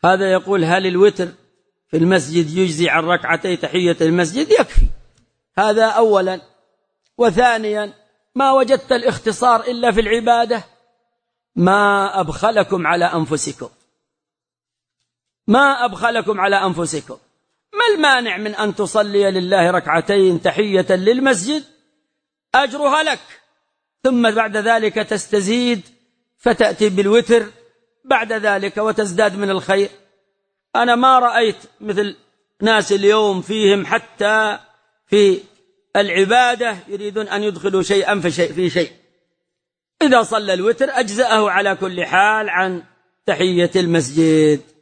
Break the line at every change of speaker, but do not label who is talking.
هذا يقول: هل الوتر في المسجد يجزي عن ركعتي تحية المسجد؟ يكفي. هذا أولا. وثانيا، ما وجدت الاختصار إلا في العبادة ما أبخلكم على أنفسكم. ما أبخلكم على أنفسكم. ما المانع من أن تصلي لله ركعتين تحية للمسجد أجرها لك، ثم بعد ذلك تستزيد فتأتي بالوتر بعد ذلك وتزداد من الخير. أنا ما رأيت مثل ناس اليوم فيهم حتى في العبادة يريدون أن يدخلوا شيئا في شيء. إذا صلى الوتر أجزأه على كل حال عن تحية المسجد.